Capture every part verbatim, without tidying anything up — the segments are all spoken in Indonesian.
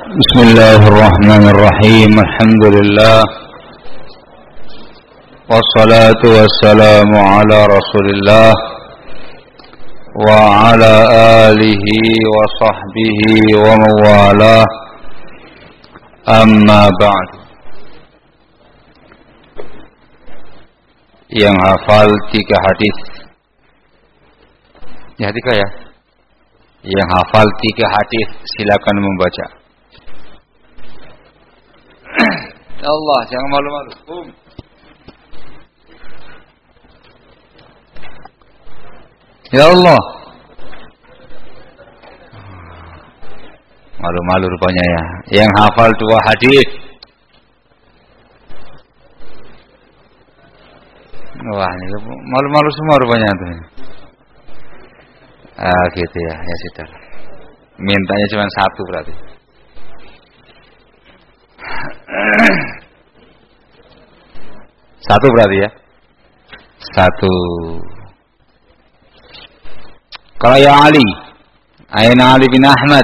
بسم الله الرحمن الرحيم الحمد لله والصلاة والسلام على رسول الله وعلى آله وصحبه ومن والاه أما بعد. Yang hafal tiga hadis, ya tiga ya. Yang hafal tiga hadis silakan membaca. Ya Allah, jangan malu-malu. Um. Ya Allah. Malu-malu rupanya ya. Yang hafal dua hadis. Wah, ini malu-malu semua rupanya tuh. Ah, gitu ya, ya sudah. Mintanya cuma satu berarti. Satu berarti ya. Satu. Kalau ya Ali, Aina Ali bin Ahmad.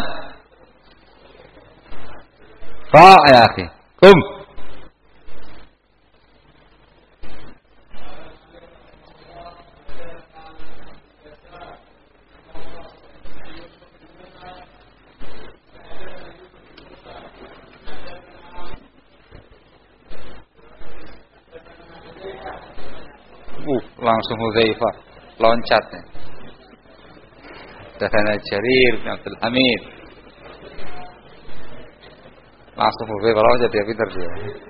Fa ya akhi. Kum. Uh, langsung Hudzaifah loncatnya. Datanya Jarir bin Abdul Hamid. Langsung Hudzaifah loncat, dia pintar dia.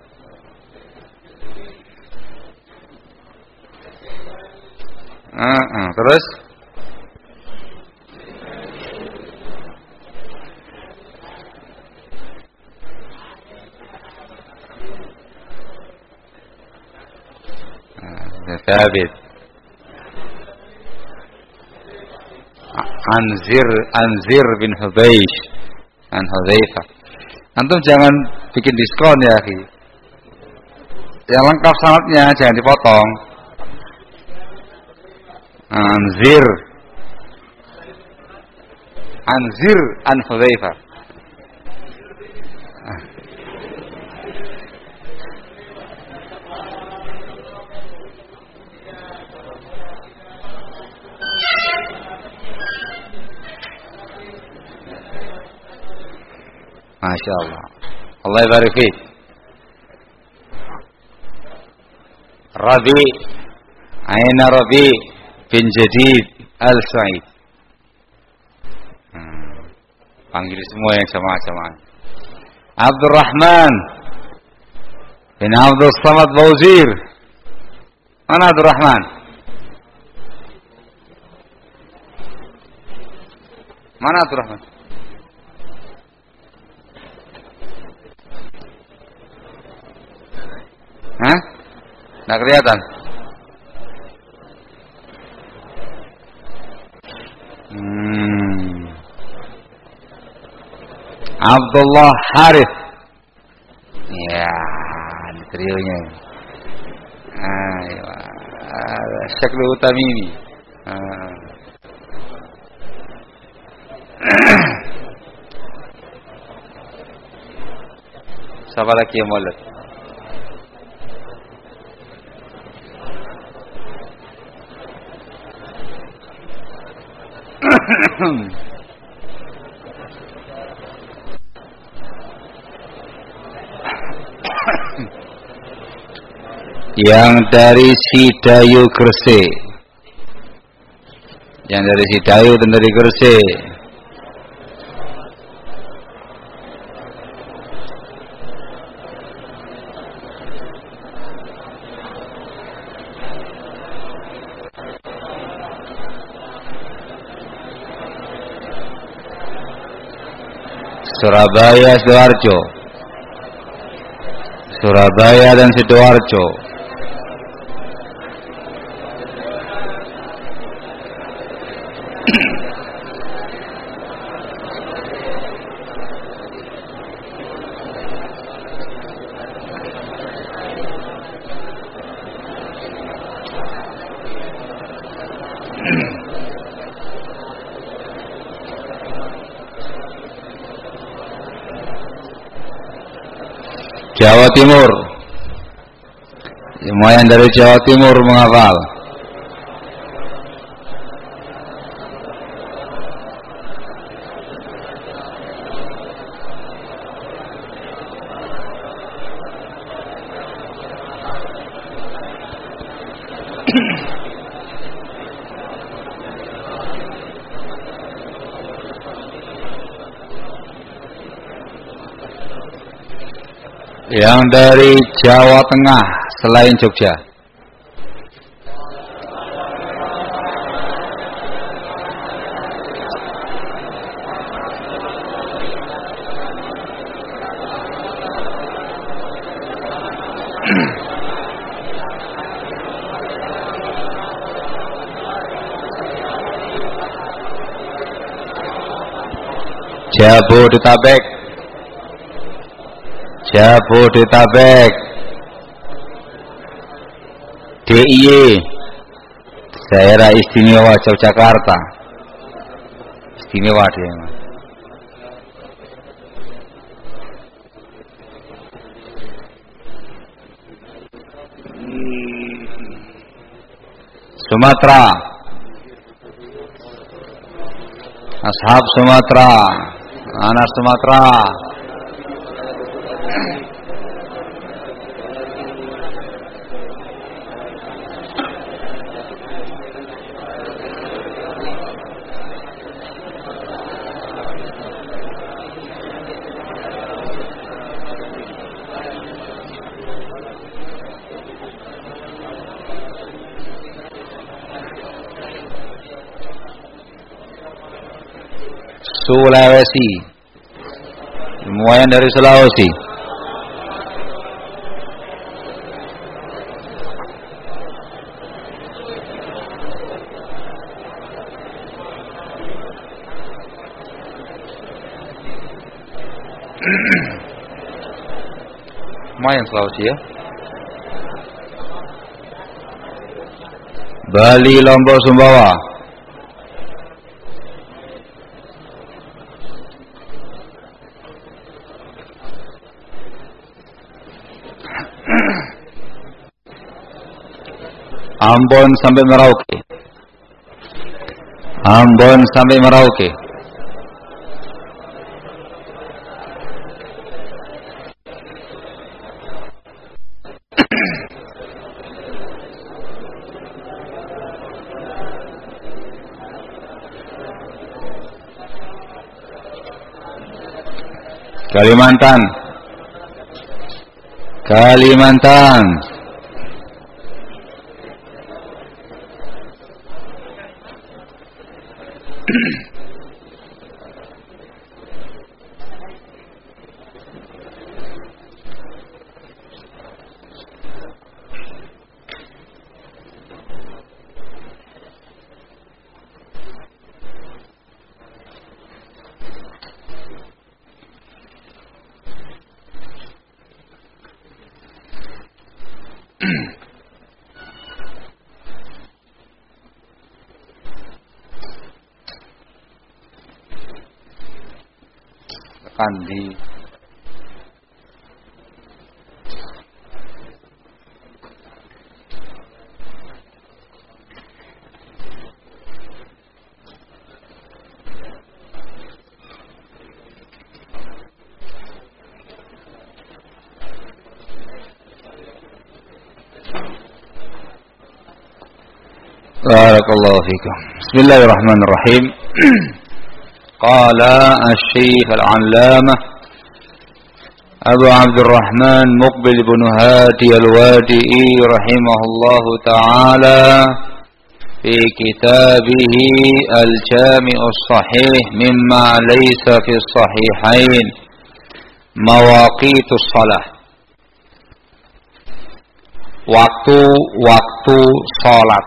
Uh, uh, terus Thabit Anzir Anzir bin Hubeish an Hudzaifah. Antum jangan bikin diskon ya akhi. Yang lengkap sanadnya jangan dipotong. Anzir Anzir an Hudzaifah. Masya Allah. Allah barik fiik. Rabi, Aina Rabi bin Jadid Al-Sa'id. Hmm. Panggil semua yang jamaah-jamaah. Abdurrahman bin Abdul Samad Bauzir. Mana Abdurrahman? Mana Abdurrahman? Hah? Nggak kelihatan? Hmm. Abdullah Harith. Ya, ini trionya. Ayo, Syekh Utamimi. Ah. Siapa lagi yang mulut? Yang dari Sidayu Gresik. Yang dari Sidayu dan dari Gresik. Surabaya, Sidoarjo. Surabaya dan Sidoarjo. Jawa Timur. Lumayan dari Jawa Timur menghafal. Yang dari Jawa Tengah selain Jogja. Jabodetabek. Jabodetabek, D I Y, Daerah Istimewa Yogyakarta, istimewa dia. Sumatera, Ashab Sumatera, anak Sumatera. Sulawesi, lumayan dari Sulawesi. Lumayan Sulawesi ya. Bali, Lombok, Sumbawa. Ambon sampai Merauke. Ambon sampai Merauke. Kalimantan. Kalimantan. Kandi. Barakallahu fikum. Bismillahirrahmanirrahim. قال الشيخ العلامة أبو عبد الرحمن مقبل بن هادي الوادئي رحمه الله تعالى في كتابه الجامع الصحيح مما ليس في الصحيحين مواقيت الصلاة. Waktu-waktu salat.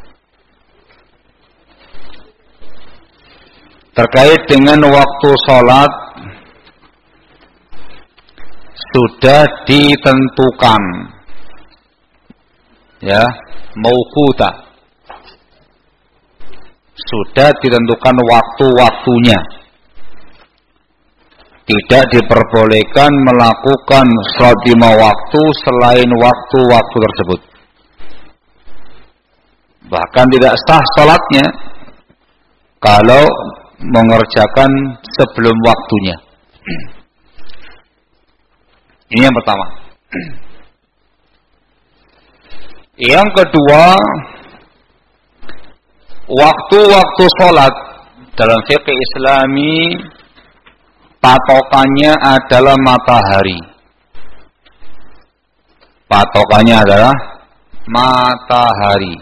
Terkait dengan waktu sholat sudah ditentukan, ya, mauquta, sudah ditentukan waktu-waktunya, tidak diperbolehkan melakukan sholat lima waktu selain waktu-waktu tersebut. Bahkan tidak sah sholatnya kalau mengerjakan sebelum waktunya. Ini yang pertama. Yang kedua, waktu-waktu sholat dalam fikih Islami patokannya adalah matahari. Patokannya adalah matahari.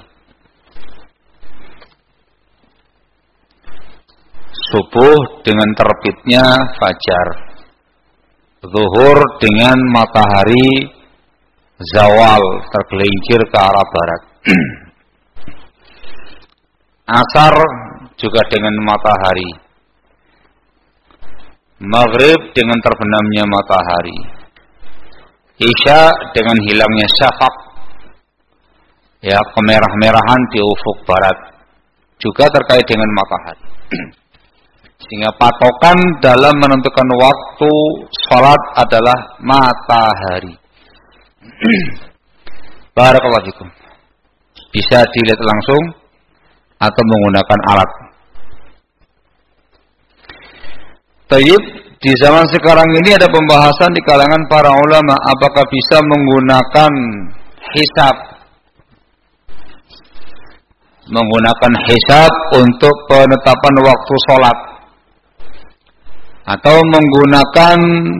Subuh dengan terbitnya fajar. Zuhur dengan matahari zawal tergelincir ke arah barat. Asar juga dengan matahari. Maghrib dengan terbenamnya matahari. Isya dengan hilangnya syafaq, ya, kemerah-merahan di ufuk barat, juga terkait dengan matahari. Sehingga patokan dalam menentukan waktu sholat adalah matahari. Barakallahu fikum. Bisa dilihat langsung atau menggunakan alat. Tayyib, di zaman sekarang ini ada pembahasan di kalangan para ulama apakah bisa menggunakan hisab. Menggunakan hisab untuk penetapan waktu sholat. Atau menggunakan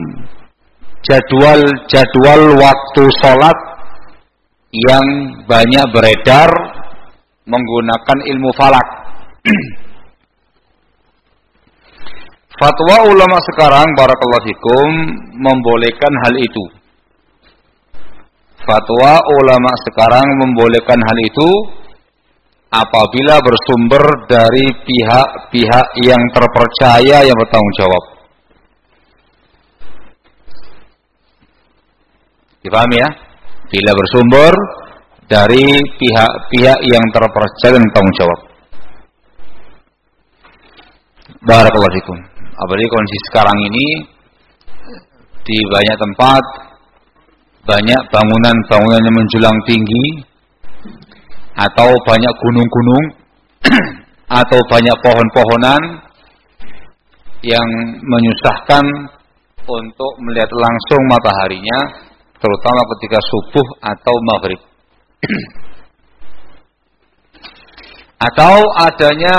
jadwal-jadwal waktu sholat yang banyak beredar menggunakan ilmu falak. Fatwa ulama sekarang, barakallahu fikum, membolehkan hal itu. Fatwa ulama sekarang membolehkan hal itu apabila bersumber dari pihak-pihak yang terpercaya yang bertanggung jawab. Dipahami ya? Bila bersumber dari pihak-pihak yang terpercaya dan bertanggung jawab. Barakallahu fikum. Apalagi kondisi sekarang ini di banyak tempat banyak bangunan-bangunan yang menjulang tinggi, atau banyak gunung-gunung, atau banyak pohon-pohonan yang menyusahkan untuk melihat langsung mataharinya, terutama ketika subuh atau maghrib. Atau adanya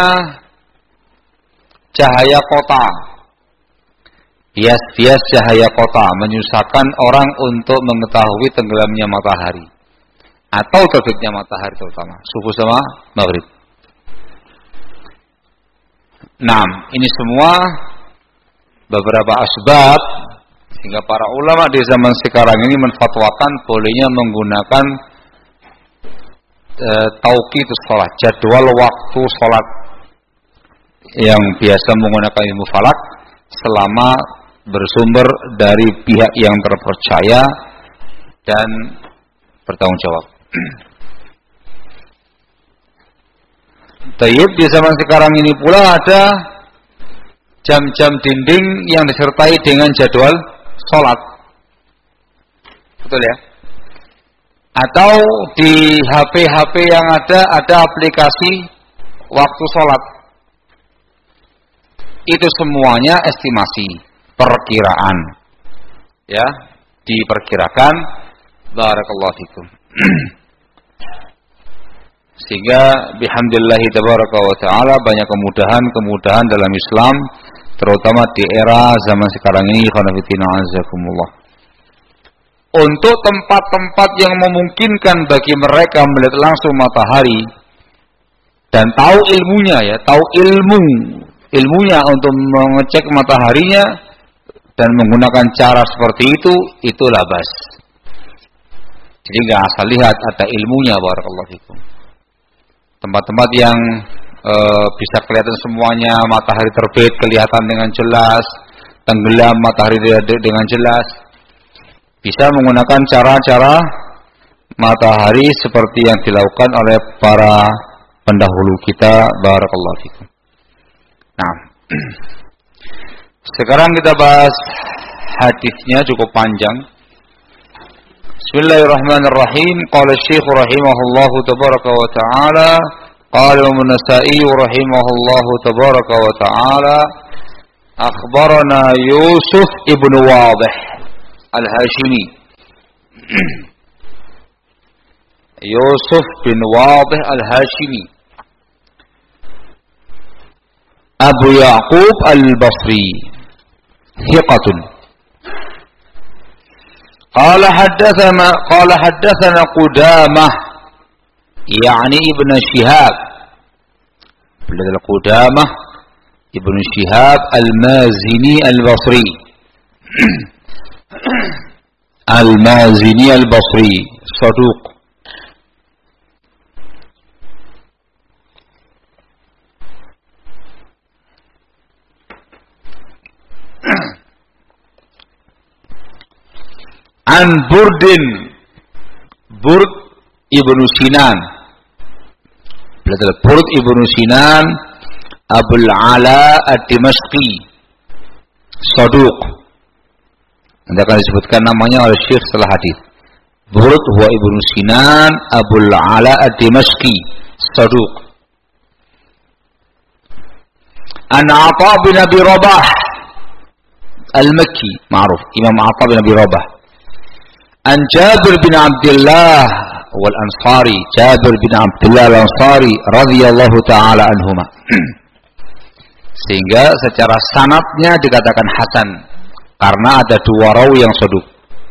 cahaya kota, bias-bias cahaya kota menyusahkan orang untuk mengetahui tenggelamnya matahari atau terbitnya matahari, terutama subuh sama maghrib. Nah, ini semua beberapa asbab sehingga para ulama di zaman sekarang ini menfatwakan bolehnya menggunakan e, tauqitus shalah, jadwal waktu sholat yang biasa menggunakan ilmu falak selama bersumber dari pihak yang terpercaya dan bertanggung jawab. Tayyib, di zaman sekarang ini pula ada jam-jam dinding yang disertai dengan jadwal sholat. Betul ya? Atau di H P-H P yang ada, ada aplikasi waktu sholat. Itu semuanya estimasi, perkiraan. Ya, diperkirakan. Barakallahu fikum. Sehingga bihamdillahi tabaraka wa ta'ala banyak kemudahan-kemudahan dalam Islam, terutama di era zaman sekarang ini. Khanafitina azakumullah. Untuk tempat-tempat yang memungkinkan bagi mereka melihat langsung matahari dan tahu ilmunya, ya, tahu ilmu ilmunya untuk mengecek mataharinya dan menggunakan cara seperti itu, itu labas. Jadi nggak asal lihat, ada ilmunya. Barakallahu fikum. Tempat-tempat yang e, bisa kelihatan semuanya, matahari terbit kelihatan dengan jelas, tenggelam matahari dengan jelas, bisa menggunakan cara-cara matahari seperti yang dilakukan oleh para pendahulu kita. Barakallahu fikum. Nah, Sekarang kita bahas hadisnya, cukup panjang. Bismillahirrahmanirrahim. Qala Syekh rahimahullahu tabaraka wa ta'ala, qala An-Nasa'i rahimahullahu tabaraka wa ta'ala, akhbarana Yusuf ibn Wadih al-Hashimi. Yusuf bin Wadih al-Hashimi, Abu Ya'qub al-Basri, thiqatun. Qala haddathana qala haddathana Qudamah, yani Ibn Shihab. Beliau Qudamah Ibn Shihab al-Mazini al-Basri. Al-Mazini al-Basri, saduq. An Burdin, Burd ibnu Sinan, beliau Burd ibnu Sinan Abul Ala ad-Dimashqi, saduq. Nanti akan disebutkan namanya oleh Syekh setelah hadis. Burd huwa ibnu Sinan Abul Ala ad-Dimashqi, saduq. An Atha bin Abi Rabah al-Makki, ma'ruf, Imam Atha bin Abi Rabah. An Jabir bin Abdullah wal Ansari, Jabir bin Abdullah al Ansari radhiyallahu taala anhuma. Sehingga secara sanadnya dikatakan hasan karena ada dua rawi yang saduq.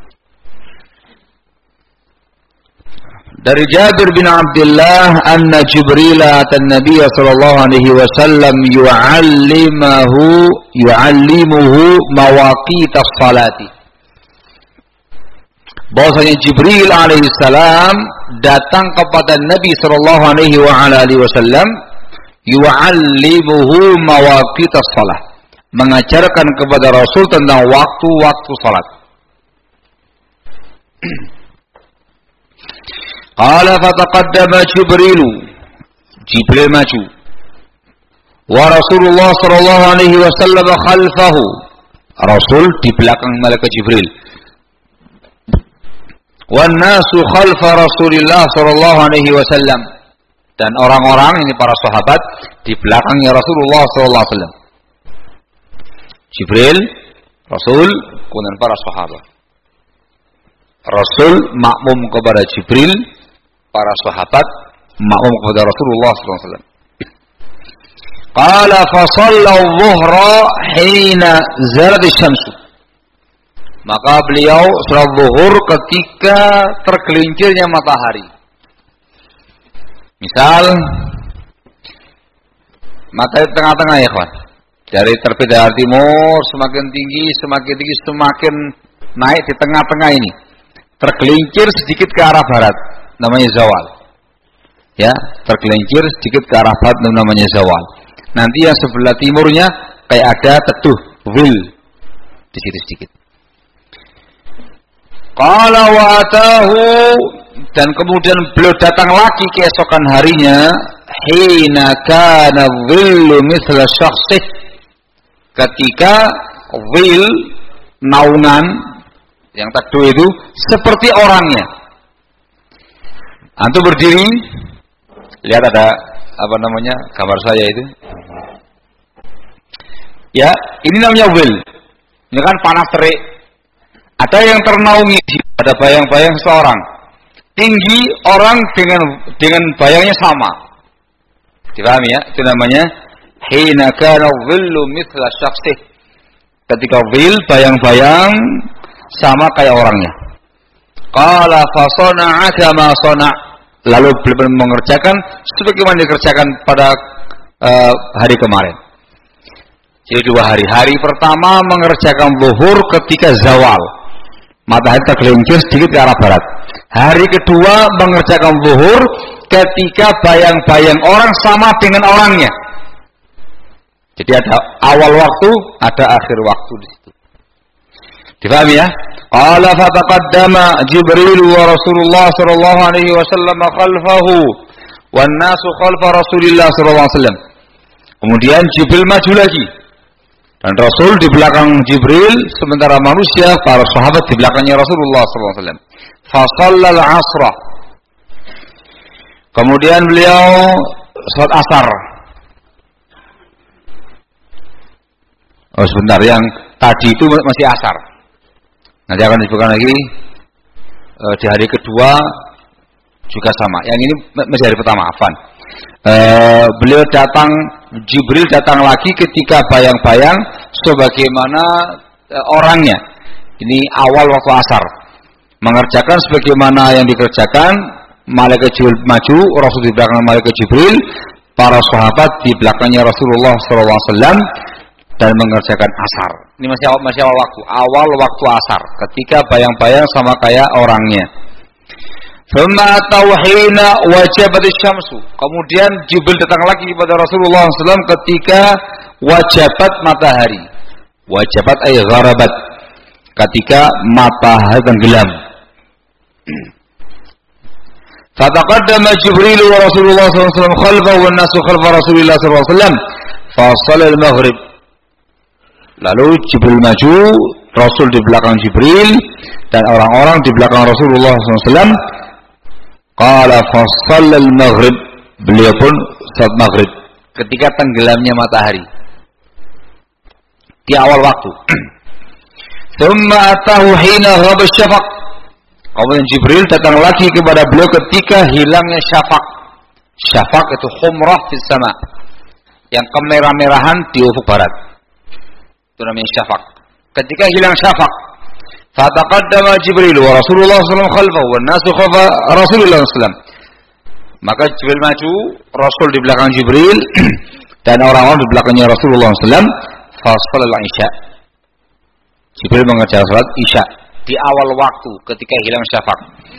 Dari Jabir bin Abdullah anna Jibril atan Nabiy sallallahu alaihi wasallam yu'allimuhu yu'allimuhu mawaqit as-salati. Bahwasanya Jibril alaihissalam datang kepada Nabi sallallahu alaihi wa ala alihi wasallam yu'allimuhu mawaqit as-shalah, mengajarkan kepada Rasul tentang waktu-waktu salat. Qala fataqaddama Jibrilu, Jibril maju, wa Rasulullah sallallahu alaihi wasallam khalfahu, Rasul di belakang malaikat Jibril. Wan nasu khalfa Rasulillah sallallahu alaihi wasallam, dan orang-orang ini para sahabat di belakangnya Rasulullah sallallahu alaihi wasallam. Jibril, Rasul, kemudian para sahabat. Rasul makmum kepada Jibril, para sahabat makmum kepada Rasulullah sallallahu alaihi wasallam. Qala fa shalla adh-dhuhra hina zalat asy-syamsu. Maka beliau salat zuhur ketika tergelincirnya matahari. Misal matahari tengah-tengah ya kawan. Dari terbit dari timur semakin tinggi, semakin tinggi, semakin naik di tengah-tengah ini. Tergelincir sedikit ke arah barat, namanya zawal. Ya, tergelincir sedikit ke arah barat namanya zawal. Nanti yang sebelah timurnya kayak ada teduh, wil di situ sedikit. Qala wa atahu, dan kemudian beliau datang lagi keesokan harinya, hina kana dhillu mithla syakhsih, ketika dhil, naungan yang teduh itu seperti orangnya. Antum berdiri, lihat ada apa namanya gambar saya itu. Ya, ini namanya dhil. Ini kan panas terik. Ada yang ternaungi, ada bayang-bayang seorang. Tinggi orang dengan dengan bayangnya sama. Dipahami ya? Itu namanya hina kana dhillu mithla syakhsih. Ketika dhil, bayang-bayang sama kayak orangnya. Qala fa sana'a kama sana'. Lalu beliau mengerjakan sebagaimana dikerjakan pada uh, hari kemarin. Jadi dua hari. Hari pertama mengerjakan zuhur ketika zawal. Matahari tergelincir sedikit ke arah barat. Hari kedua mengerjakan zuhur ketika bayang-bayang orang sama dengan orangnya. Jadi ada awal waktu, ada akhir waktu di situ. Difahami ya? Qala fataqaddama Jibril wa Rasulullah sallallahu alaihi wasallam khalfahu wan nasu khalfa Rasulillah sallallahu alaihi wasallam. Kemudian Jibril maju lagi. Dan Rasul di belakang Jibril, sementara manusia, para sahabat di belakangnya Rasulullah sallallahu alaihi wasallam. Fa shallal 'asra. Kemudian beliau salat asar. Oh sebentar, yang tadi itu masih asar. Nanti akan disebutkan lagi e, di hari kedua juga sama. Yang ini masih hari pertama, afan. E, beliau datang, Jibril datang lagi ketika bayang-bayang sebagaimana e, orangnya. Ini awal waktu asar. Mengerjakan sebagaimana yang dikerjakan, malaikat Jibril maju, Rasul di belakang malaikat Jibril, para sahabat di belakangnya Rasulullah sallallahu alaihi wasallam dan mengerjakan asar. Ini masih awal, masih awal waktu, awal waktu asar, ketika bayang-bayang sama kayak orangnya. Thumma tauhina wajabat syamsu. Kemudian Jibril datang lagi kepada Rasulullah sallallahu alaihi wasallam ketika wajabat matahari. Wajabat ay gharabat. Ketika matahari tenggelam. Fataqaddama Jibril wa Rasulullah sallallahu alaihi wasallam khalfahu wan nasu khalfa Rasulillah sallallahu alaihi wasallam fa shalla al-maghrib. Lalu Jibril maju, Rasul di belakang Jibril dan orang-orang di belakang Rasulullah sallallahu alaihi wasallam. Qala fa shalla al-maghrib. Beliau pun salat maghrib ketika tenggelamnya matahari di awal waktu. Thumma atahu hina ghaba syafaq. Kemudian Jibril datang lagi kepada beliau ketika hilangnya syafaq. Syafaq itu humrah fis sama, yang kemerah-merahan di ufuk barat. Itu namanya syafaq. Ketika hilang syafaq, fataqaddama Jibril wa Rasulullah sallallahu alaihi wasallam khalfahu wan nasu khalfa Rasulillah sallallahu alaihi wasallam. Maka Jibril maju, Rasul di belakang Jibril dan orang-orang di belakangnya Rasulullah sallallahu alaihi wasallam. Fa shalal isya. Jibril mengerjakan salat isya di awal waktu ketika hilang syafaq.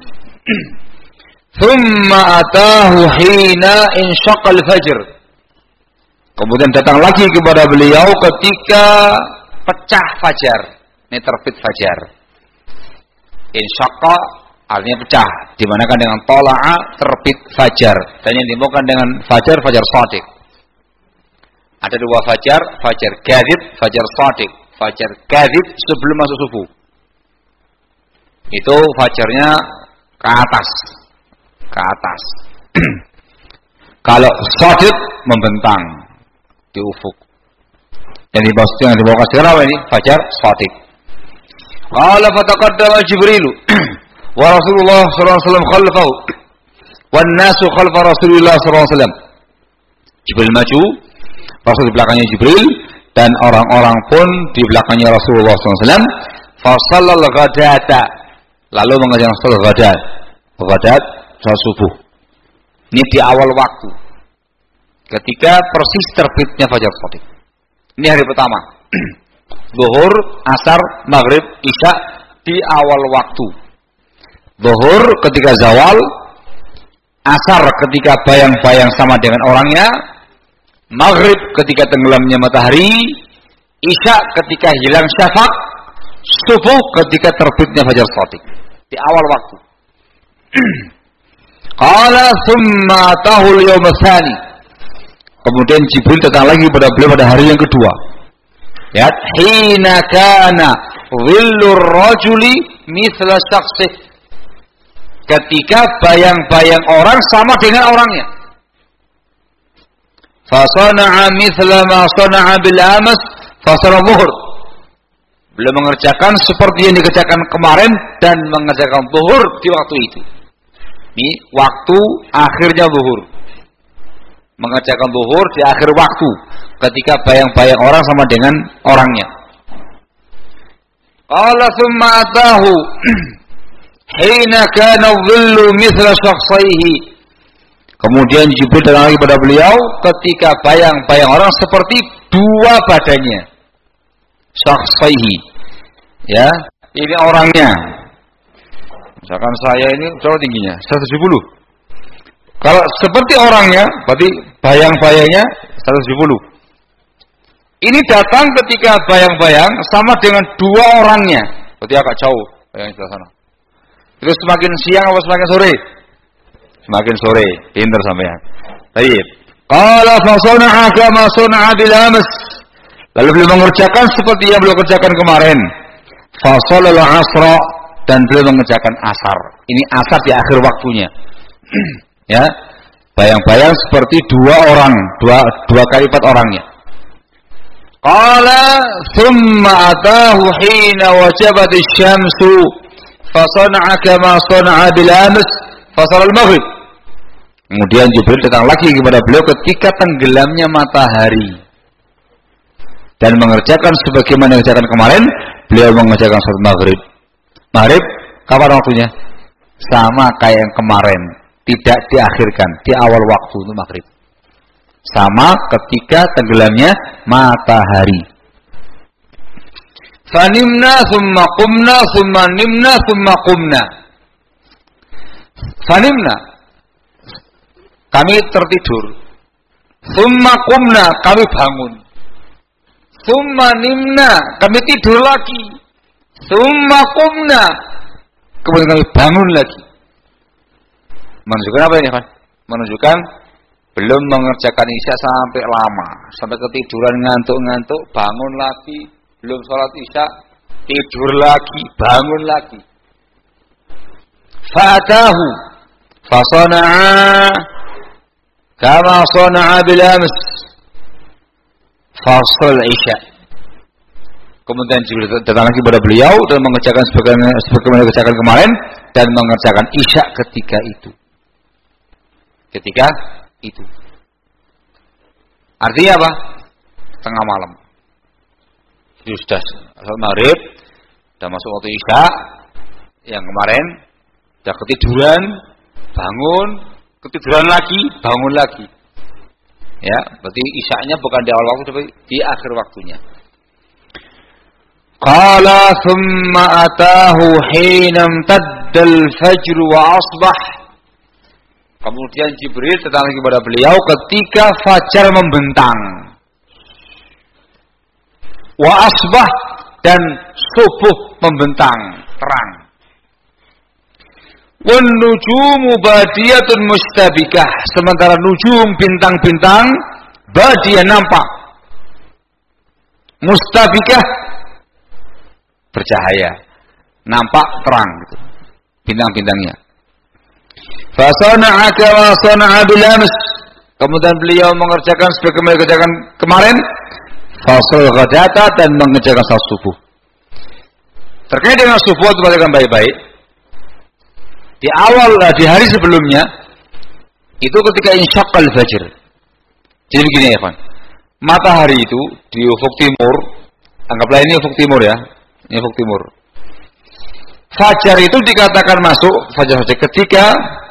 Thumma atahu hina insyaqal fajr. Kemudian datang lagi kepada beliau ketika pecah fajar. Ini terbit fajar. Insyaqa artinya pecah, dimanakan dengan tola'a terbit fajar, dan yang dimaukan dengan fajar fajar shadiq. Ada dua fajar, fajar kadzib, fajar shadiq. Fajar kadzib sebelum masuk subuh. Itu fajarnya ke atas. Ke atas. Kalau shadiq membentang di ufuk. Yang dimaksud yang dibawakan sekarang ini fajar shadiq. Qala fataqaddama Jibril wa Rasulullah sallallahu alaihi wasallam khalfahu wan nasu khalfa Rasulillah sallallahu alaihi wasallam. Jibril maju, Rasul di belakangnya Jibril dan orang-orang pun di belakangnya Rasulullah sallallahu alaihi wasallam. Fa shallal ghadata. Lalu mengerjakan salat ghadat. Ghadat salat subuh. Ini di awal waktu. Ketika persis terbitnya fajar shadiq. Ini hari pertama. Zuhur, asar, maghrib, isya di awal waktu. Zuhur ketika zawal, asar ketika bayang-bayang sama dengan orangnya, maghrib ketika tenggelamnya matahari, isya ketika hilang syafaq, subuh ketika terbitnya fajar shadiq. Di awal waktu. Qala thumma atahu al-yawm ats-tsani. Kemudian Jibril datang lagi pada beliau pada hari yang kedua. Ya, hina kana dhillur rajuli mithla syakhsih. Ketika bayang-bayang orang sama dengan orangnya. Fa sana'a mithla ma sana'a bil amas fa sara dhuhr. Beliau mengerjakan seperti yang dikerjakan kemarin dan mengerjakan zuhur di waktu itu. Ini waktu akhirnya zuhur. Mengerjakan zuhur di akhir waktu ketika bayang-bayang orang sama dengan orangnya. Qala thumma atahu hina kana dhillu mithla shakhsaihi. Kemudian Jibril datang lagi pada beliau ketika bayang-bayang orang seperti dua badannya. Shakhsaihi. Ya, ini orangnya. Misalkan saya ini berapa tingginya? seratus tujuh puluh. Kalau seperti orangnya, berarti bayang-bayangnya seratus tujuh puluh. Ini datang ketika bayang-bayang sama dengan dua orangnya. Berarti agak jauh bayang di sana. Terus semakin siang atau semakin sore? Semakin sore, pinter sampean. Baik. Qala fa sana'a kama sana'a bil amas. Lalu beliau mengerjakan seperti yang beliau kerjakan kemarin. Fa shalal asra, dan beliau mengerjakan asar. Ini asar di akhir waktunya. Ya. Bayang-bayang seperti dua orang, dua dua kali lipat orangnya. Qala thumma atahu hina wajabat asy-syamsu fa sana'a kama sana'a bil ams fa sallal maghrib. Kemudian Jibril datang lagi kepada beliau ketika tenggelamnya matahari dan mengerjakan sebagaimana yang dikerjakan kemarin. Beliau mengerjakan salat maghrib. Maghrib kapan waktunya? Sama kayak yang kemarin, tidak diakhirkan, di awal waktu untuk maghrib. Sama ketika tenggelamnya matahari. Fanimna thumma qumna thumma nimna thumma qumna. Fanimna, kami tertidur. Thumma qumna, kami bangun. Thumma nimna, kami tidur lagi. Thumma qumna, kemudian kami bangun lagi. Menunjukkan apa ini, Pak? Menunjukkan belum mengerjakan isya sampai lama, sampai ketiduran, ngantuk-ngantuk, bangun lagi, belum sholat isya, tidur lagi, bangun lagi. Fa'atahu fasana'a kama sana'a bil ams fasal isya. Kemudian Jibril datang lagi kepada beliau dan mengerjakan sebagaimana sebagaimana dikerjakan kemarin dan mengerjakan isya ketika itu. Ketika itu. Artinya apa? Tengah malam. Jadi sudah salat maghrib, sudah masuk waktu isya yang kemarin, sudah ketiduran, bangun, ketiduran lagi, bangun lagi. Ya, berarti isya'nya bukan di awal waktu tapi di akhir waktunya. Qala thumma atahu hina imtadda al-fajr wa asbah. Kemudian Jibril datang lagi kepada beliau ketika fajar membentang. Wa asbah, dan subuh membentang, terang. Wan nujumu badiyatun mustabikah, sementara nujum bintang-bintang badiyah nampak. Mustabikah bercahaya, nampak terang gitu. Bintang-bintangnya. Fa sana'a kama sana'a bil ams. Kemudian beliau mengerjakan sebagaimana kerjakan kemarin. Fasal ghadata, dan mengerjakan salat subuh. Terkait dengan subuh itu perhatikan baik-baik. Di awal di hari sebelumnya itu ketika insyaqqal fajr. Jadi begini ya, kawan. Matahari itu di ufuk timur, anggaplah ini ufuk timur ya. Ini ufuk timur. Fajar itu dikatakan masuk fajar-fajar ketika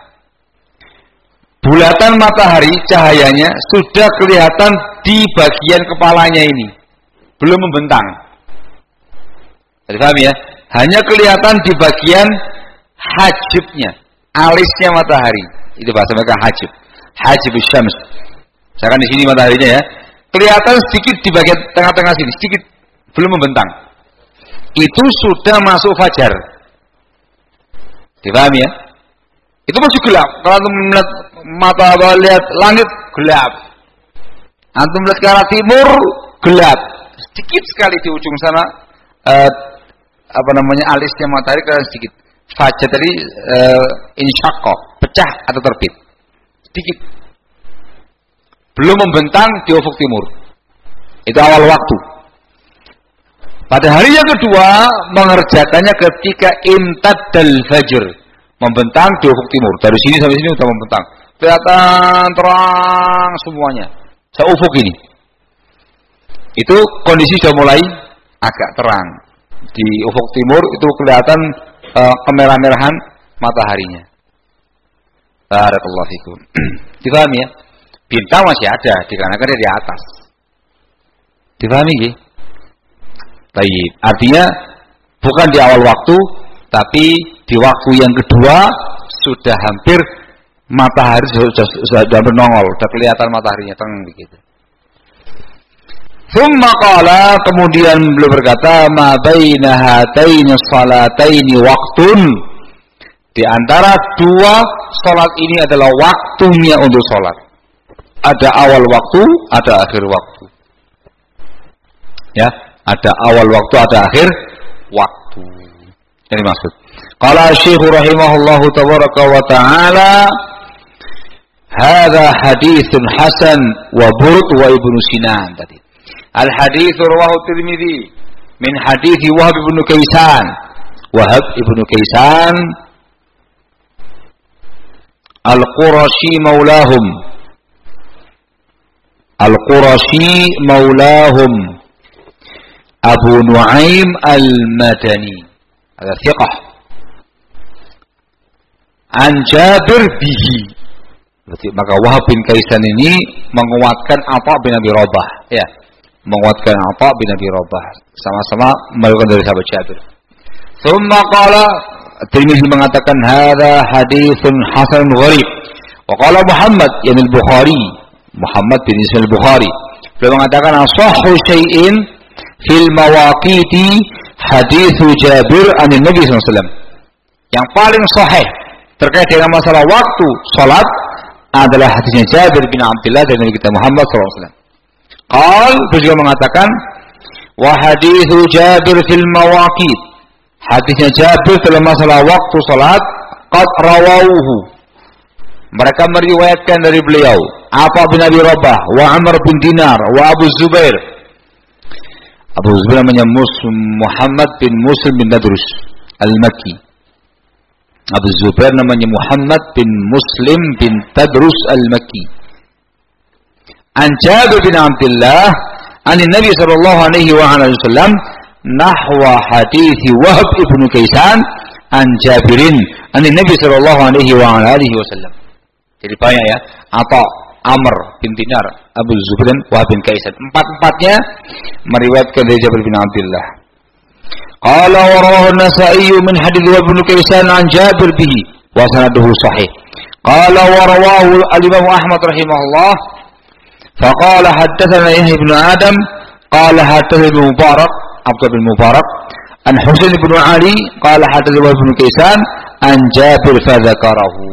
bulatan matahari cahayanya sudah kelihatan di bagian kepalanya ini, belum membentang. Jadi paham ya? Hanya kelihatan di bagian hajibnya, alisnya matahari. Itu bahasa mereka hajib. Hajib syams. Misalkan di sini mataharinya ya, kelihatan sedikit di bagian tengah-tengah sini, sedikit, belum membentang. Itu sudah masuk fajar. Dipahami ya? Itu masih gelap. Kalau antum melihat mata lihat langit, gelap. Antum melihat ke arah timur, gelap. Sedikit sekali di ujung sana, eh, apa namanya, alisnya matahari kelihatan sedikit. Fajar tadi eh, insyaqqa, pecah atau terbit. Sedikit. Belum membentang di ufuk timur. Itu awal waktu. Pada hari yang kedua mengerjakannya ketika imtaddal fajr, membentang di ufuk timur. Dari sini sampai sini sudah membentang. Kelihatan terang semuanya. Seufuk ini. Itu kondisi sudah mulai agak terang. Di ufuk timur itu kelihatan uh, kemerah-merahan mataharinya. Barakallahu fikum. Dipahami ya? Bintang masih ada dikarenakan dia di atas. Dipahami ya? Baik. Artinya bukan di awal waktu, tapi di waktu yang kedua sudah hampir matahari sudah, sudah, sudah menongol, sudah kelihatan mataharinya terang begitu. Tsumma qala, kemudian beliau berkata, ma baina hataini salataini waqtun. Di antara dua salat ini adalah waktunya untuk salat. Ada awal waktu, ada akhir waktu. Ya, ada awal waktu, ada akhir waktu. Ini maksud. Qala Syekh rahimahullahu tabaraka wa ta'ala, hadza haditsun hasan wa burd wa Ibnu Sinan tadi. Al hadits rawahu Tirmidzi min hadits Wahab bin Kaisan. Wahab ibnu Kaisan Al-Qurashi maulahum. Al-Qurashi maulahum Abu Nuaim Al-Madani. Ada thiqah. An Jabir bihi. Berarti maka Wahab bin Kaisan ini menguatkan Atha bin Abi Rabah, ya. Menguatkan Atha bin Abi Rabah, sama-sama melakukan dari sahabat Jabir. Tsumma qala, Tirmidzi mengatakan hadza haditsun hasan gharib. Wa qala Muhammad bin Al-Bukhari, Muhammad bin Ismail Al-Bukhari, beliau mengatakan asahhu syai'in fil mawaqiti haditsu Jabir an Nabi sallallahu alaihi wasallam. Yang paling sahih terkait dengan masalah waktu salat adalah hadisnya Jabir bin Abdullah dari Nabi kita Muhammad sallallahu alaihi wasallam. Qal, beliau juga mengatakan wa haditsu Jabir fil mawaqit. Hadisnya Jabir dalam masalah waktu salat qad rawauhu. Mereka meriwayatkan dari beliau Atha bin Abi Rabah wa Amr bin Dinar wa Abu Zubair. Abu Zubair namanya Muhammad bin Muslim bin Nadrus Al-Makki. Abu Zubair namanya Muhammad bin Muslim bin Tadrus Al-Makki. An Jabir bin Abdullah an Nabi sallallahu alaihi wa alihi wasallam nahwa hadits Wahab ibnu Kaisan an Jabirin an Nabi sallallahu alaihi wa alihi wasallam. Jadi banyak ya, atau Amr bin Dinar, Abu Zubair dan Wahab bin Kaisan. Empat-empatnya meriwayatkan dari Jabir bin Abdullah. Qala wa rawahu an-Nasa'i min hadits Wahab bin Kaisan an Jabir bihi wa sanaduhu sahih. Qala wa rawahu al-Imam Ahmad rahimahullah faqala haddatsana Yahya bin Adam qala haddatsana Ibnu Mubarak Abdullah bin Mubarak an Husain bin Ali qala haddatsana Wahab bin Kaisan an Jabir fa dzakarahu.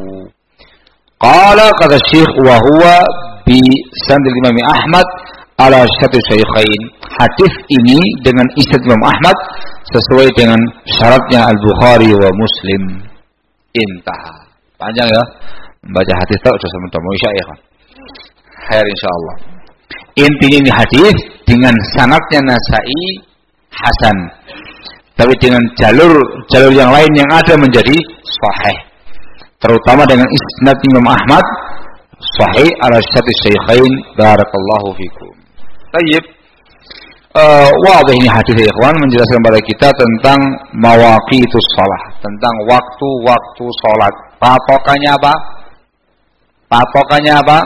Qala kata Syekh wa huwa bi sanad Imam Ahmad ala syarti syaikhain. Hadis ini dengan isnad Imam Ahmad sesuai dengan syaratnya Al-Bukhari wa Muslim. Intah. Panjang ya. Membaca hadis tak usah sama-sama Isya ya kan. Khair insyaallah. Intinya ini hadis dengan sanadnya Nasa'i hasan. Tapi dengan jalur jalur yang lain yang ada menjadi sahih. Terutama dengan isnad Imam Ahmad sahih ala syarti syaikhain. Barakallahu fikum. Baik. Uh, wadih ini hadis ya ikhwan menjelaskan kepada kita tentang mawaqitus shalah, tentang waktu-waktu salat. Patokannya apa? Patokannya apa?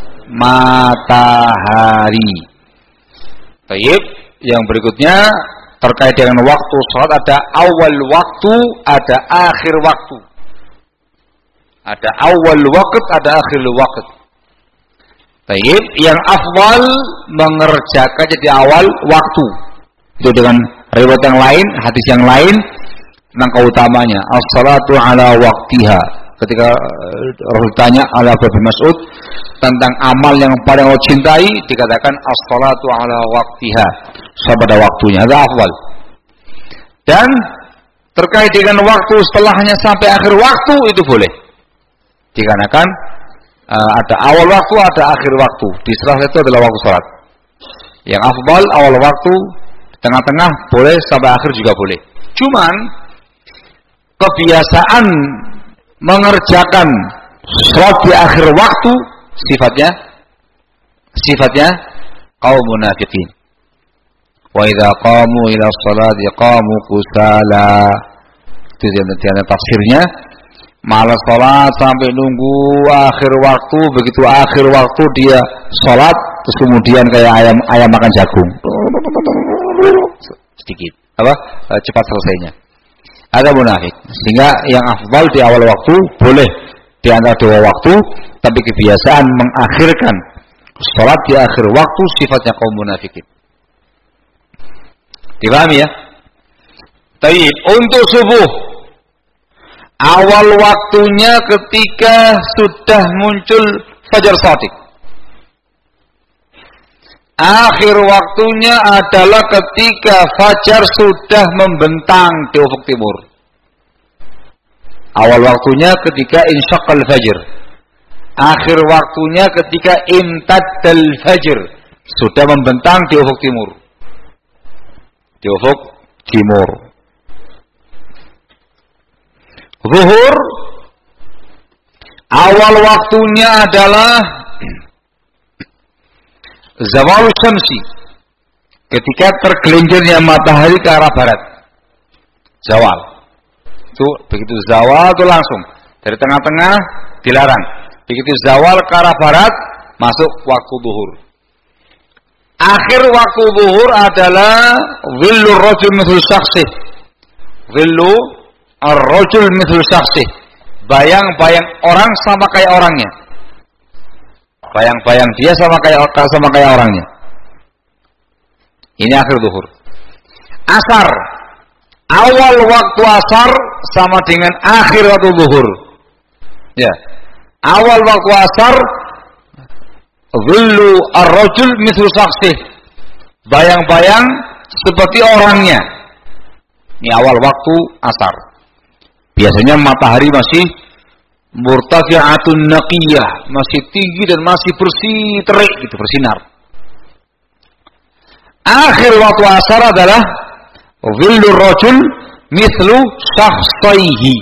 Matahari. Baik. Yang berikutnya terkait dengan waktu salat ada awal waktu, ada akhir waktu. Ada awal waktu, ada akhir waktu. Baik, yang afdal mengerjakan di awal waktu. Itu dengan riwayat yang lain, hadis yang lain tentang keutamanya. As-salatu ala waqtiha. Ketika Rasul tanya ala Abu Mas'ud tentang amal yang paling Allah cintai, dikatakan as-salatu ala waqtiha. Pada waktunya, itu afdal. Dan terkait dengan waktu setelahnya sampai akhir waktu itu boleh. Dikarenakan uh, ada awal waktu, ada akhir waktu. Di setelah itu adalah waktu salat. Yang afdal awal waktu, tengah-tengah boleh, sampai akhir juga boleh. Cuman kebiasaan mengerjakan salat di akhir waktu sifatnya sifatnya kaum munafikin. Wa idza qamu ila sholati qamu kusala. Itu yang tafsirnya. Malas sholat sampai nunggu akhir waktu, begitu akhir waktu dia sholat, terus kemudian kayak ayam ayam makan jagung, sedikit, apa cepat selesainya. Ada munafik. Sehingga yang afdal di awal waktu boleh di antara dua waktu, tapi kebiasaan mengakhirkan sholat di akhir waktu sifatnya kaum munafikin. Dipahami ya? Tapi untuk subuh awal waktunya ketika sudah muncul fajar shadiq. Akhir waktunya adalah ketika fajar sudah membentang di ufuk timur. Awal waktunya ketika insyaqqal fajr. Akhir waktunya ketika imtaddal fajr, sudah membentang di ufuk timur. Di ufuk timur. Zuhur awal waktunya adalah zawal syamsi, ketika tergelincirnya matahari ke arah barat. Zawal itu begitu zawal itu langsung dari tengah-tengah dilarang. Begitu zawal ke arah barat masuk waktu zuhur. Akhir waktu zuhur adalah zillu rajul mithlu syakhsih. Zillu ar-rajul mithlu syakhsih. Bayang-bayang orang sama kayak orangnya. Bayang-bayang dia sama kayak sama kayak orangnya. Ini akhir zuhur. Asar. Awal waktu asar sama dengan akhir waktu zuhur. Ya. Awal waktu asar zillu ar-rajul mithlu syakhsih. Bayang-bayang seperti orangnya. Ini awal waktu asar. Biasanya matahari masih murtafi'atun naqiyah, masih tinggi dan masih bersih, terik gitu, bersinar. Akhir waktu asar adalah zillur rajul mithlu syakhsaihi.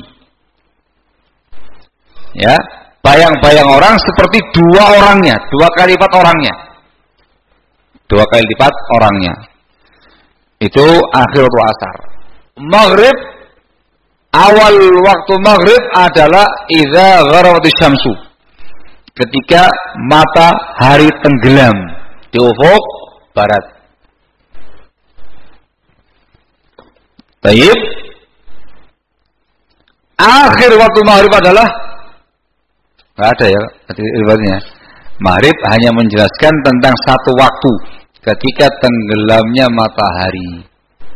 Ya, bayang-bayang orang seperti dua orangnya, dua kali lipat orangnya. Dua kali lipat orangnya. Itu akhir waktu asar. Maghrib, awal waktu maghrib adalah idza gharabatis syamsu, ketika matahari tenggelam di ufuk barat. Baik. Akhir waktu maghrib adalah enggak ada ya riwayatnya. Maghrib hanya menjelaskan tentang satu waktu ketika tenggelamnya matahari.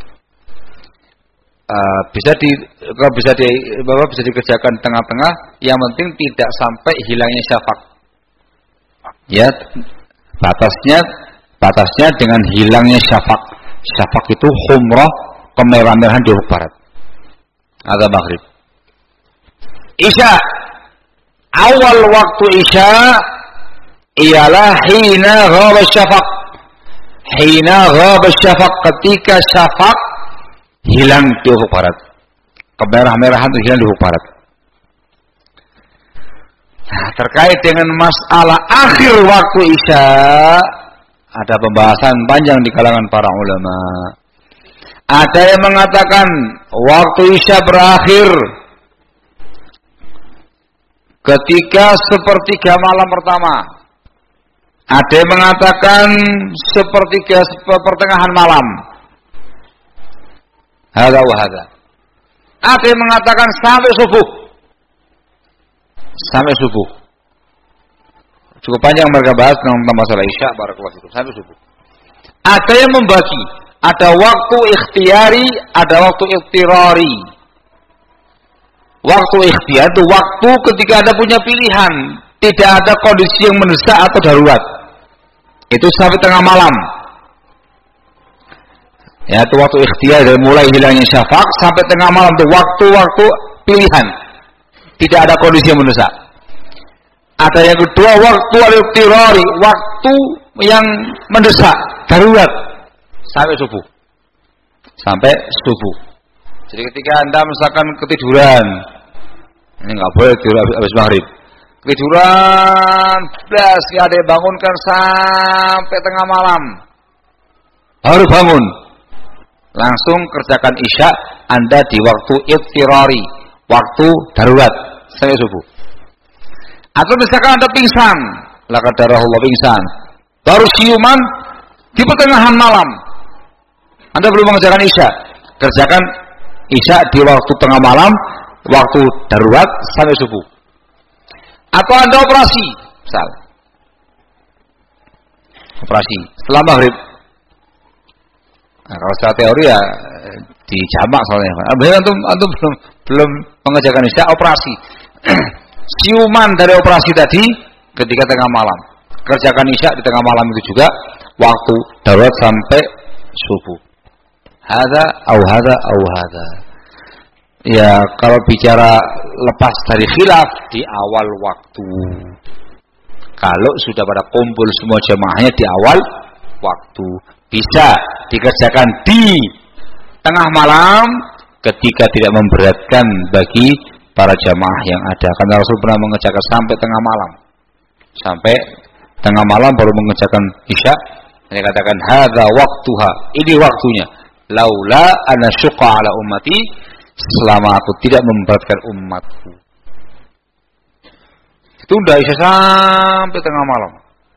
Uh, bisa di kalau bisa di bahwa bisa dikerjakan tengah-tengah, yang penting tidak sampai hilangnya syafaq. Ya, batasnya batasnya dengan hilangnya syafaq. Syafaq itu humrah, kemerah-merahan di ufuk barat. Ada maghrib. Isya. Awal waktu isya ialah hina ghaba syafaq. Hina ghaba syafaq, ketika syafaq hilang di ufuk barat. Kemerah-merahan itu hilang di ufuk barat. Nah, terkait dengan masalah akhir waktu isya, ada pembahasan panjang di kalangan para ulama. Ada yang mengatakan waktu isya berakhir ketika sepertiga malam pertama. Ada yang mengatakan sepertiga pertengahan malam. Hada wa hada. Ada yang mengatakan sampai subuh. Sampai subuh. Cukup panjang mereka bahas tentang masalah isya barakallahu fikum sampai subuh. Ada yang membagi, ada waktu ikhtiari, ada waktu iktirari. Waktu ikhtiar itu waktu ketika Anda punya pilihan, tidak ada kondisi yang mendesak atau darurat. Itu sampai tengah malam. Ya, itu waktu ikhtiar dari mulai hilangnya syafaq sampai tengah malam, itu waktu-waktu pilihan. Tidak ada kondisi yang mendesak. Ada yang kedua waktu al-iktirari, waktu yang mendesak, darurat, sampai subuh. Sampai subuh. Jadi ketika Anda misalkan ketiduran, ini nggak boleh tidur habis maghrib. Ketiduran, blas, ada yang bangunkan sampai tengah malam. Baru bangun. Langsung kerjakan isya Anda di waktu iktirari, waktu darurat sampai subuh. Atau misalkan Anda pingsan, laqad darahullah pingsan, baru siuman di pertengahan malam, Anda belum mengerjakan isya, kerjakan isya di waktu tengah malam, waktu darurat sampai subuh. Atau Anda operasi, misal operasi setelah maghrib. Nah, kalau secara teori ya di jamak soalnya. Abang antum antum belum belum mengerjakan isya, operasi. Siuman dari operasi tadi ketika tengah malam. Kerjakan isya di tengah malam itu juga waktu darurat sampai subuh. Hada au hada au hada. Ya, kalau bicara lepas dari khilaf di awal waktu. Kalau sudah pada kumpul semua jamaahnya di awal waktu, bisa dikerjakan di tengah malam ketika tidak memberatkan bagi para jamaah yang ada. Karena Rasul pernah mengerjakan sampai tengah malam. Sampai tengah malam baru mengerjakan isya. Dia katakan hadza waqtuha, ini waktunya. Laula ana syuqa ala ummati, selama aku tidak memberatkan umatku. Tunda isya sampai tengah malam.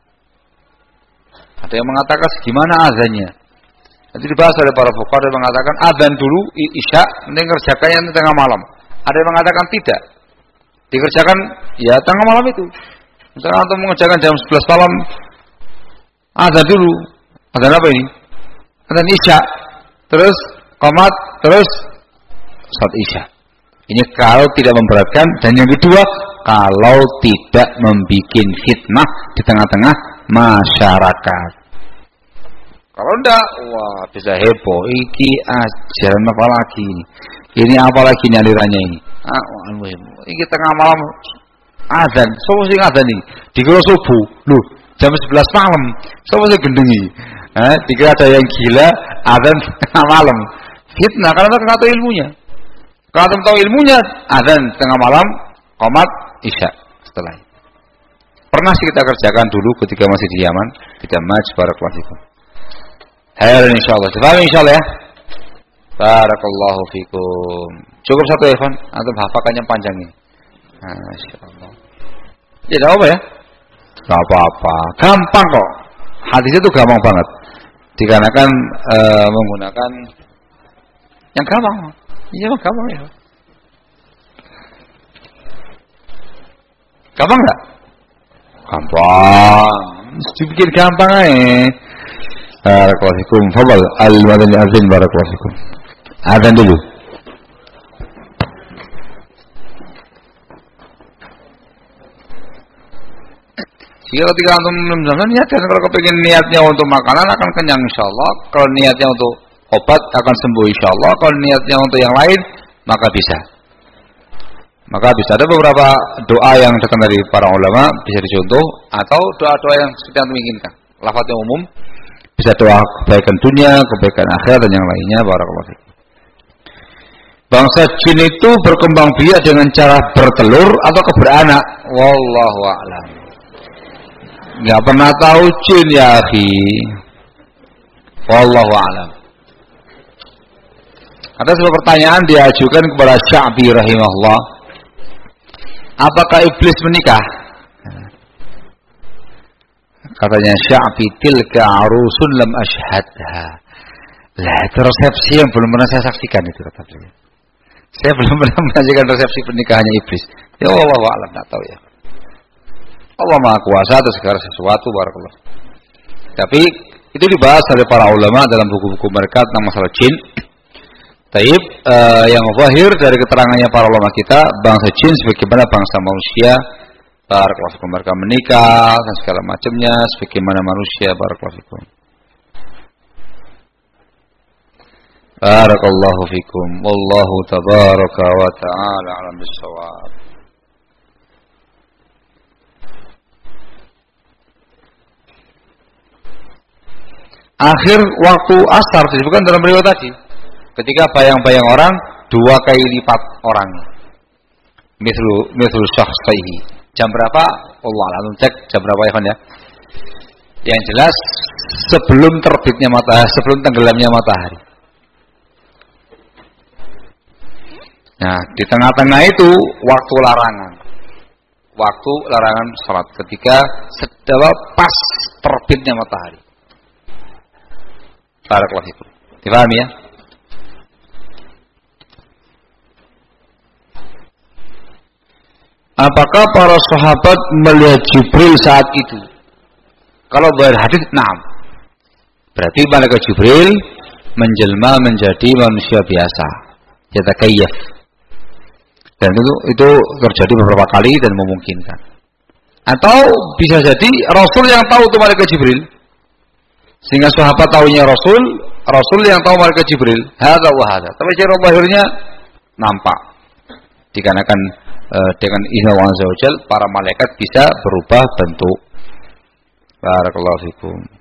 Ada yang mengatakan gimana azannya? Nanti dibahas oleh para fuqaha yang mengatakan azan dulu isya, nanti kerjakannya nanti tengah malam. Ada yang mengatakan tidak. Dikerjakan ya tengah malam itu. Misalnya untuk mengerjakan jam sebelas malam, azan dulu. Azan apa ini? Azan isya. Terus qomat, terus salat isya. Ini kalau tidak memberatkan, dan yang kedua kalau tidak membikin fitnah di tengah-tengah masyarakat. Kalau enggak, wah bisa heboh. Iki ajaran apa lagi ini? Ini apa lagi ini alirannya ini? Ah, ini tengah malam azan. Sopo sing azan ini? Dikira subuh. Loh, jam sebelas malam. Sopo sing gendengi? Eh, dikira ada yang gila azan tengah malam. Fitnah karena mereka tahu ilmunya. Kalau teman tahu ilmunya, azan tengah malam, qomat isya setelah itu. Pernah sih kita kerjakan dulu ketika masih di Yaman, kita maj barakallahu fikum. Hayal insyaallah. Sebab insyaallah ya. Barakallahu fikum. Cukup satu ya, Evan. Antum hafakan yang panjang ini. Masyaallah. Ya, enggak apa ya? Enggak apa-apa. Gampang kok. Hadis itu gampang banget. Dikarenakan e, menggunakan yang gampang. Iya, gampang ya. Gampang enggak? Gampang. Sedikit gampang aja. Barakallahu fikum. Fadhal al-madani azin barakallahu fikum. Azan dulu. Jika ketika antum menjalankan niatkan, kalau kepingin niatnya untuk makanan akan kenyang insyaallah. Kalau niatnya untuk obat akan sembuh insyaallah. Kalau niatnya untuk yang lain maka bisa. Maka bisa ada beberapa doa yang datang dari para ulama bisa dicontoh, atau doa-doa yang sedang menginginkan. Lafaz yang umum bisa doa kebaikan dunia, kebaikan akhirat dan yang lainnya. Barakallahu fiik. Bangsa jin itu berkembang biak dengan cara bertelur atau beranak. Wallahu a'lam. Enggak pernah tahu jin ya akhi. Wallahu a'lam. Ada sebuah pertanyaan diajukan kepada Sya'bi rahimahullah. Apakah iblis menikah? Katanya Sya'bi, tilka arusun lam ashhadha. Lah, itu resepsi yang belum pernah saya saksikan itu, kata beliau. Saya belum pernah menyaksikan resepsi pernikahannya iblis. Ya Allah wa'alam, tak tahu ya. Allah Maha Kuasa atas segala sesuatu, barakallah. Tapi itu dibahas oleh para ulama dalam buku-buku mereka tentang masalah jin. Taib uh, yang zahir dari keterangannya para ulama kita, bangsa jin sebagaimana bangsa manusia, barakallahu fikum, mereka menikah dan segala macamnya sebagaimana manusia, barakallahu fikum. Barakallahu fikum. Wallahu tabaraka wa ta'ala alam bis-shawab. Akhir waktu asar disebutkan dalam riwayat tadi. Ketika bayang-bayang orang dua kali lipat orangnya. Mislu mislu syakhsaihi. Jam berapa? Allah alam, cek jam berapa ya, Van ya. Yang jelas sebelum terbitnya matahari, sebelum tenggelamnya matahari. Nah, di tengah-tengah itu waktu larangan. Waktu larangan salat ketika sedang pas terbitnya matahari. Barakallahu fikum. Dipahami ya? Apakah para sahabat melihat Jibril saat itu? Kalau berhadis, na'am. Berarti malaikat Jibril menjelma menjadi manusia biasa, yatakayyaf. Dan itu itu terjadi beberapa kali dan memungkinkan. Atau bisa jadi Rasul yang tahu itu malaikat Jibril. Sehingga sahabat tahunya Rasul, Rasul yang tahu malaikat Jibril. Hadza wa hadza. Tapi secara lahirnya nampak. Dikarenakan e, dengan izin Allah Azza wa Jalla para malaikat bisa berubah bentuk. Barakallahu fikum.